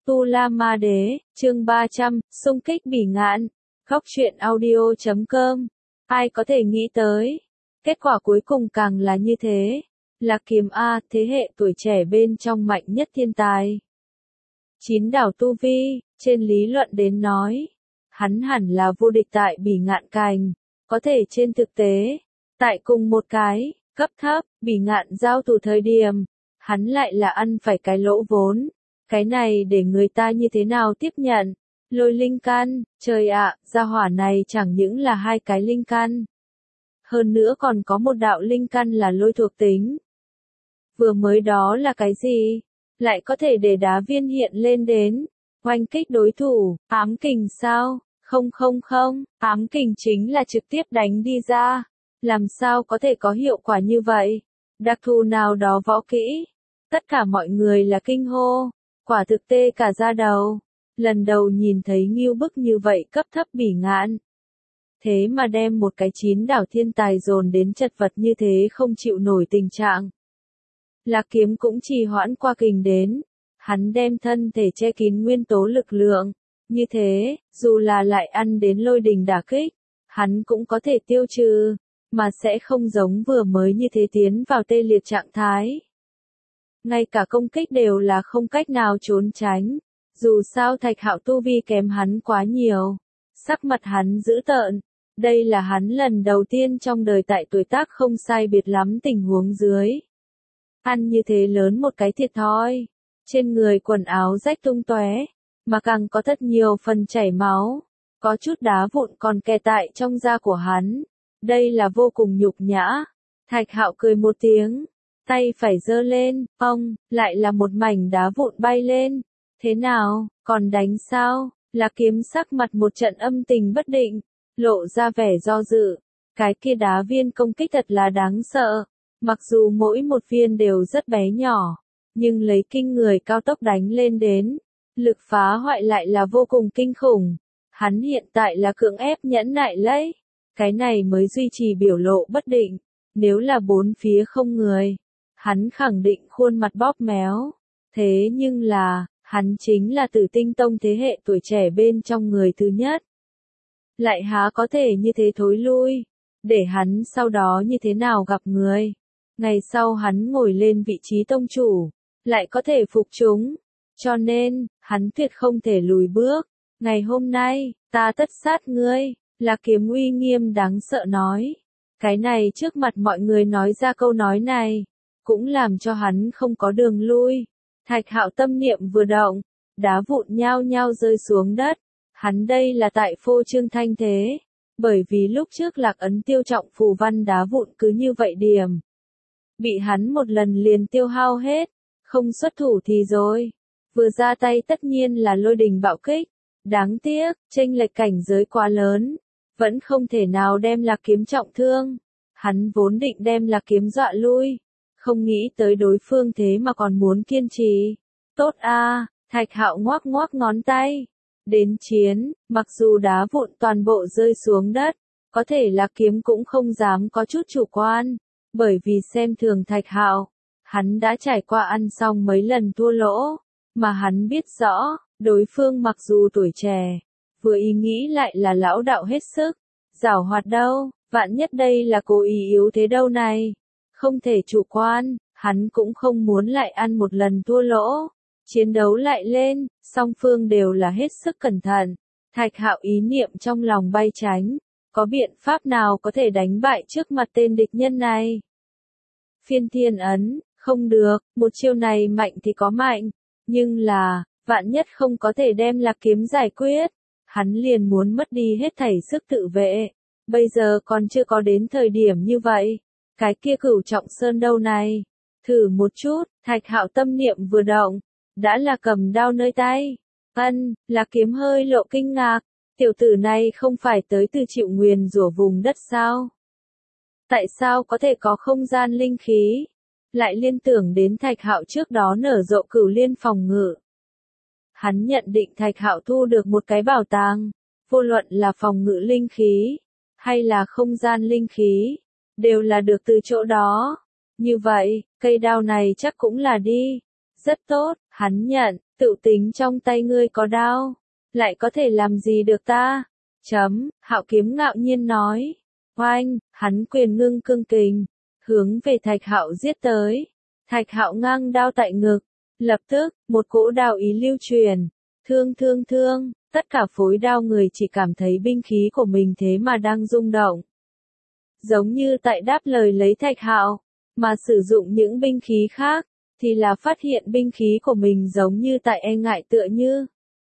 Tu La Ma Đế, chương 300, xung kích Bỉ Ngạn. Góc truyện audio.com. Ai có thể nghĩ tới, kết quả cuối cùng càng là như thế. Lạc Kiếm A, thế hệ tuổi trẻ bên trong mạnh nhất thiên tài. 9 đảo tu vi, trên lý luận đến nói, hắn hẳn là vô địch tại Bỉ Ngạn Cành, có thể trên thực tế, tại cùng một cái cấp thấp Bỉ Ngạn giao thủ thời điểm, hắn lại là ăn phải cái lỗ vốn. Cái này để người ta như thế nào tiếp nhận? Lôi linh căn, trời ạ, gia hỏa này chẳng những là 2 cái linh căn. Hơn nữa còn có một đạo linh căn là lôi thuộc tính. Vừa mới đó là cái gì? Lại có thể để đá viên hiện lên đến, oanh kích đối thủ, ám kình sao? Không, ám kình chính là trực tiếp đánh đi ra. Làm sao có thể có hiệu quả như vậy? Đặc thù nào đó võ kỹ? Tất cả mọi người là kinh hô. Quả thực tê cả da đầu, lần đầu nhìn thấy ngưu bức như vậy cấp thấp Bỉ Ngạn. Thế mà đem một cái 9 đảo thiên tài dồn đến chật vật như thế không chịu nổi tình trạng. Lạc Kiếm cũng trì hoãn qua kình đến, hắn đem thân thể che kín nguyên tố lực lượng, như thế, dù là lại ăn đến lôi đình đả kích, hắn cũng có thể tiêu trừ, mà sẽ không giống vừa mới như thế tiến vào tê liệt trạng thái. Ngay cả công kích đều là không cách nào trốn tránh, dù sao Thạch Hạo tu vi kém hắn quá nhiều. Sắc mặt hắn dữ tợn, đây là hắn lần đầu tiên trong đời tại tuổi tác không sai biệt lắm tình huống dưới. Ăn như thế lớn một cái thiệt thòi, trên người quần áo rách tung tóe, mà càng có rất nhiều phần chảy máu, có chút đá vụn còn kè tại trong da của hắn. Đây là vô cùng nhục nhã. Thạch Hạo cười một tiếng. Tay phải giơ lên, lại là một mảnh đá vụn bay lên. Thế nào, còn đánh sao? Lạc Kiếm sắc mặt một trận âm tình bất định, lộ ra vẻ do dự. Cái kia đá viên công kích thật là đáng sợ. Mặc dù mỗi một viên đều rất bé nhỏ, nhưng lấy kinh người cao tốc đánh lên đến, lực phá hoại lại là vô cùng kinh khủng. Hắn hiện tại là cưỡng ép nhẫn nại lấy. Cái này mới duy trì biểu lộ bất định. Nếu là bốn phía không người, hắn khẳng định khuôn mặt bóp méo. Thế nhưng là, hắn chính là Tử Tinh Tông thế hệ tuổi trẻ bên trong người thứ nhất. Lại há có thể như thế thối lui, để hắn sau đó như thế nào gặp người. Ngày sau hắn ngồi lên vị trí tông chủ, lại có thể phục chúng. Cho nên, hắn tuyệt không thể lùi bước. Ngày hôm nay, ta tất sát ngươi, Lạc Kiếm uy nghiêm đáng sợ nói. Cái này trước mặt mọi người nói ra câu nói này, cũng làm cho hắn không có đường lui. Thạch Hạo tâm niệm vừa động, đá vụn nhao nhao rơi xuống đất. Hắn đây là tại phô trương thanh thế, bởi vì lúc trước Lạc Ấn tiêu trọng phù văn đá vụn cứ như vậy điểm. Bị hắn một lần liền tiêu hao hết, không xuất thủ thì rồi. Vừa ra tay tất nhiên là lôi đình bạo kích. Đáng tiếc, chênh lệch cảnh giới quá lớn, vẫn không thể nào đem Lạc Kiếm trọng thương. Hắn vốn định đem Lạc Kiếm dọa lui, không nghĩ tới đối phương thế mà còn muốn kiên trì. Tốt a, Thạch Hạo ngoác ngoác ngón tay. Đến chiến, mặc dù đá vụn toàn bộ rơi xuống đất, có thể Lạc Kiếm cũng không dám có chút chủ quan, bởi vì xem thường Thạch Hạo, hắn đã trải qua ăn xong mấy lần thua lỗ, mà hắn biết rõ, đối phương mặc dù tuổi trẻ, vừa ý nghĩ lại là lão đạo hết sức, giảo hoạt đâu, vạn nhất đây là cố ý yếu thế đâu này. Không thể chủ quan, hắn cũng không muốn lại ăn một lần thua lỗ. Chiến đấu lại lên, song phương đều là hết sức cẩn thận. Thạch Hạo ý niệm trong lòng bay tránh, có biện pháp nào có thể đánh bại trước mặt tên địch nhân này? Phiên thiên ấn, không được, một chiêu này mạnh thì có mạnh, nhưng là, vạn nhất không có thể đem Lạc Kiếm giải quyết, hắn liền muốn mất đi hết thảy sức tự vệ. Bây giờ còn chưa có đến thời điểm như vậy. Cái kia Cửu Trọng Sơn đâu này? Thử một chút, Thạch Hạo tâm niệm vừa động, đã là cầm đao nơi tay. Lạc Kiếm hơi lộ kinh ngạc, tiểu tử này không phải tới từ chịu nguyền rủa vùng đất sao? Tại sao có thể có không gian linh khí? Lại liên tưởng đến Thạch Hạo trước đó nở rộ Cửu Liên phòng ngự. Hắn nhận định Thạch Hạo thu được một cái bảo tàng, vô luận là phòng ngự linh khí, hay là không gian linh khí, đều là được từ chỗ đó. Như vậy, cây đao này chắc cũng là đi. Rất tốt, hắn nhận, Tự tính trong tay ngươi có đao, lại có thể làm gì được ta? Hạo Kiếm ngạo nhiên nói. Oanh, hắn quyền ngưng cương kình, hướng về Thạch Hạo giết tới. Thạch Hạo ngang đao tại ngực, lập tức, một cỗ đao ý lưu truyền. Thương, tất cả phối đao người chỉ cảm thấy binh khí của mình thế mà đang rung động. Giống như tại đáp lời lấy Thạch Hạo, mà sử dụng những binh khí khác, thì là phát hiện binh khí của mình giống như tại e ngại tựa như.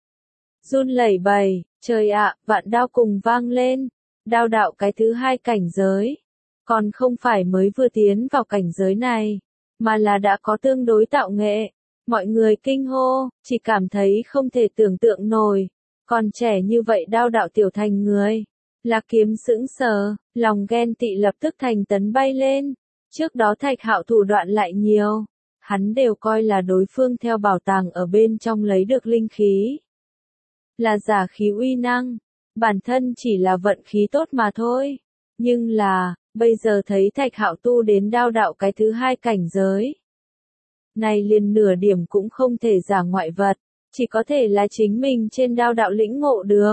Run lẩy bẩy, trời ạ, vạn đao cùng vang lên, đao đạo cái thứ hai cảnh giới. Còn không phải mới vừa tiến vào cảnh giới này, mà là đã có tương đối tạo nghệ. Mọi người kinh hô, chỉ cảm thấy không thể tưởng tượng nổi. Còn trẻ như vậy đao đạo tiểu thành người. Lạc Kiếm sững sờ, lòng ghen tị lập tức thành tấn bay lên. Trước đó Thạch Hạo thủ đoạn lại nhiều. Hắn đều coi là đối phương theo bảo tàng ở bên trong lấy được linh khí. Là giả khí uy năng. Bản thân chỉ là vận khí tốt mà thôi. Nhưng là, bây giờ thấy Thạch Hạo tu đến đao đạo cái thứ hai cảnh giới. Này liền nửa điểm cũng không thể giả ngoại vật, chỉ có thể là chính mình trên đao đạo lĩnh ngộ được.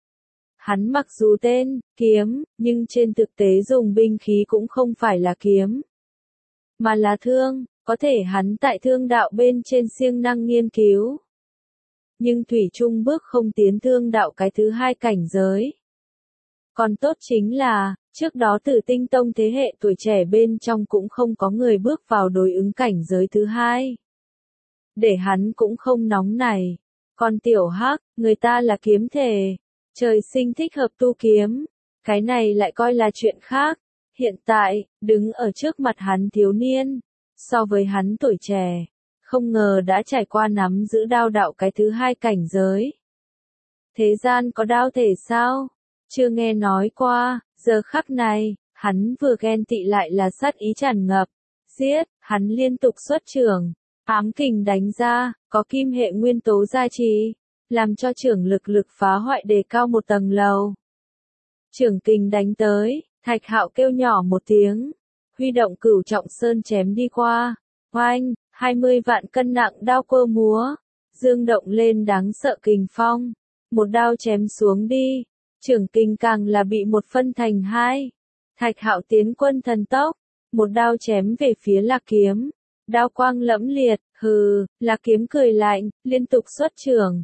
Hắn mặc dù tên, kiếm, nhưng trên thực tế dùng binh khí cũng không phải là kiếm, mà là thương, có thể hắn tại thương đạo bên trên siêng năng nghiên cứu. Nhưng thủy chung bước không tiến thương đạo cái thứ hai cảnh giới. Còn tốt chính là, trước đó Tử Tinh Tông thế hệ tuổi trẻ bên trong cũng không có người bước vào đối ứng cảnh giới thứ hai. Để hắn cũng không nóng này. Còn Tiểu Hắc, người ta là kiếm thể, trời sinh thích hợp tu kiếm. Cái này lại coi là chuyện khác. Hiện tại, đứng ở trước mặt hắn thiếu niên, so với hắn tuổi trẻ, không ngờ đã trải qua nắm giữ đao đạo cái thứ hai cảnh giới. Thế gian có đao thể sao? Chưa nghe nói qua, giờ khắc này, hắn vừa ghen tị lại là sát ý tràn ngập. Giết, hắn liên tục xuất trưởng, ám kình đánh ra, có kim hệ nguyên tố gia trì, làm cho trưởng lực phá hoại đề cao một tầng lầu. Trưởng kình đánh tới, Thạch Hạo kêu nhỏ một tiếng, huy động Cửu Trọng Sơn chém đi qua. Oanh, 20 vạn cân nặng đao cơ múa, dương động lên đáng sợ kình phong, một đao chém xuống đi. Trưởng kình càng là bị một phân thành hai. Thạch Hạo tiến quân thần tốc, một đao chém về phía Lạc Kiếm. Đao quang lẫm liệt, hừ, Lạc Kiếm cười lạnh, liên tục xuất trưởng,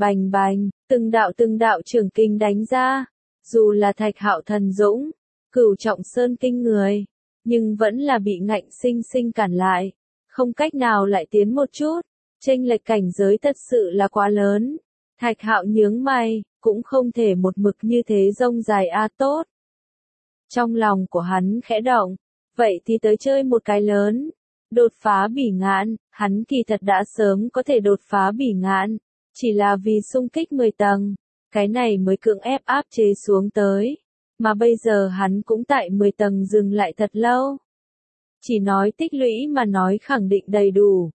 bành, từng đạo trưởng kình đánh ra. Dù là Thạch Hạo thần dũng, Cửu Trọng Sơn kinh người, nhưng vẫn là bị ngạnh sinh sinh cản lại, không cách nào lại tiến một chút. Chênh lệch cảnh giới thật sự là quá lớn. Thạch Hạo nhướng mày, cũng không thể một mực như thế rông dài tốt. Trong lòng của hắn khẽ động, vậy thì tới chơi một cái lớn. Đột phá bỉ ngạn, hắn kỳ thật đã sớm có thể đột phá bỉ ngạn, chỉ là vì xung kích 10 tầng, cái này mới cưỡng ép áp chế xuống tới. Mà bây giờ hắn cũng tại 10 tầng dừng lại thật lâu. Chỉ nói tích lũy mà nói khẳng định đầy đủ.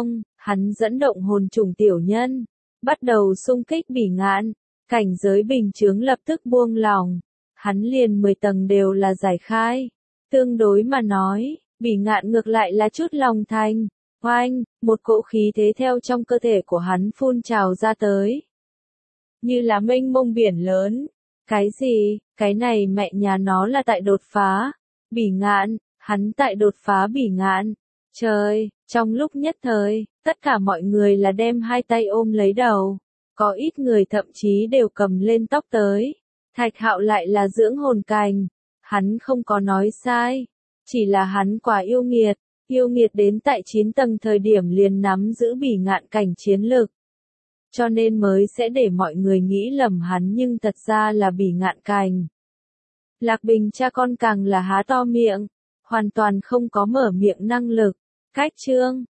Hắn dẫn động hồn trùng tiểu nhân, bắt đầu xung kích bỉ ngạn, cảnh giới bình chướng lập tức buông lỏng. Hắn liền 10 tầng đều là giải khai. Tương đối mà nói, bỉ ngạn ngược lại là chút lòng thành. Oanh, một cỗ khí thế theo trong cơ thể của hắn phun trào ra tới. Như là mênh mông biển lớn. Cái gì, cái này mẹ nhà nó là tại đột phá. Bỉ ngạn, hắn tại đột phá bỉ ngạn. Trời, trong lúc nhất thời, tất cả mọi người là đem hai tay ôm lấy đầu. Có ít người thậm chí đều cầm lên tóc tới. Thạch Hạo lại là dưỡng hồn cành. Hắn không có nói sai. Chỉ là hắn quá yêu nghiệt đến tại 9 tầng thời điểm liền nắm giữ bỉ ngạn cảnh chiến lực. Cho nên mới sẽ để mọi người nghĩ lầm hắn nhưng thật ra là bỉ ngạn cành. Lạc Bình cha con càng là há to miệng, hoàn toàn không có mở miệng năng lực. Cách chương